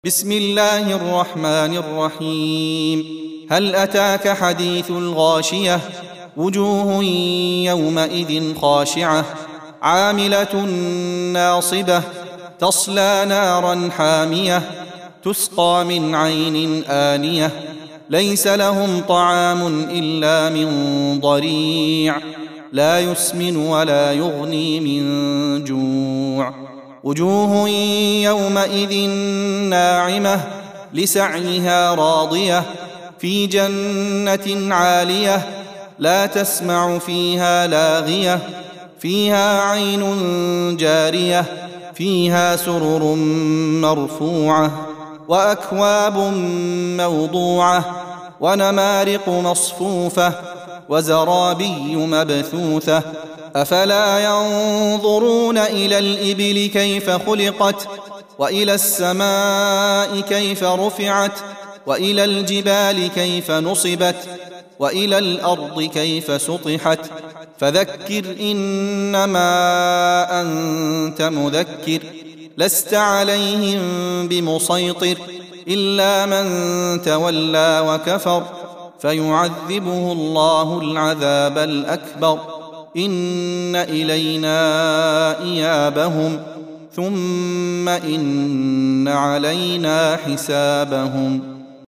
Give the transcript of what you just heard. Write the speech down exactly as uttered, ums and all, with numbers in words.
بسم الله الرحمن الرحيم. هل أتاك حديث الغاشية؟ وجوه يومئذ خاشعة عاملة ناصبة تصلى نارا حامية تسقى من عين آنية ليس لهم طعام إلا من ضريع لا يسمن ولا يغني من جوع. وجوه يومئذ ناعمة لسعيها راضية في جنة عالية لا تسمع فيها لاغية فيها عين جارية فيها سرر مرفوعة وأكواب موضوعة ونمارق مصفوفة وزرابي مبثوثة. أفلا ينظرون إلى الإبل كيف خلقت وإلى السماء كيف رفعت وإلى الجبال كيف نصبت وإلى الأرض كيف سطحت. فذكر إنما أنت مذكر لست عليهم بمسيطر إلا من تولى وكفر فيعذبه الله العذاب الأكبر. إن إلينا إيابهم ثم إن علينا حسابهم.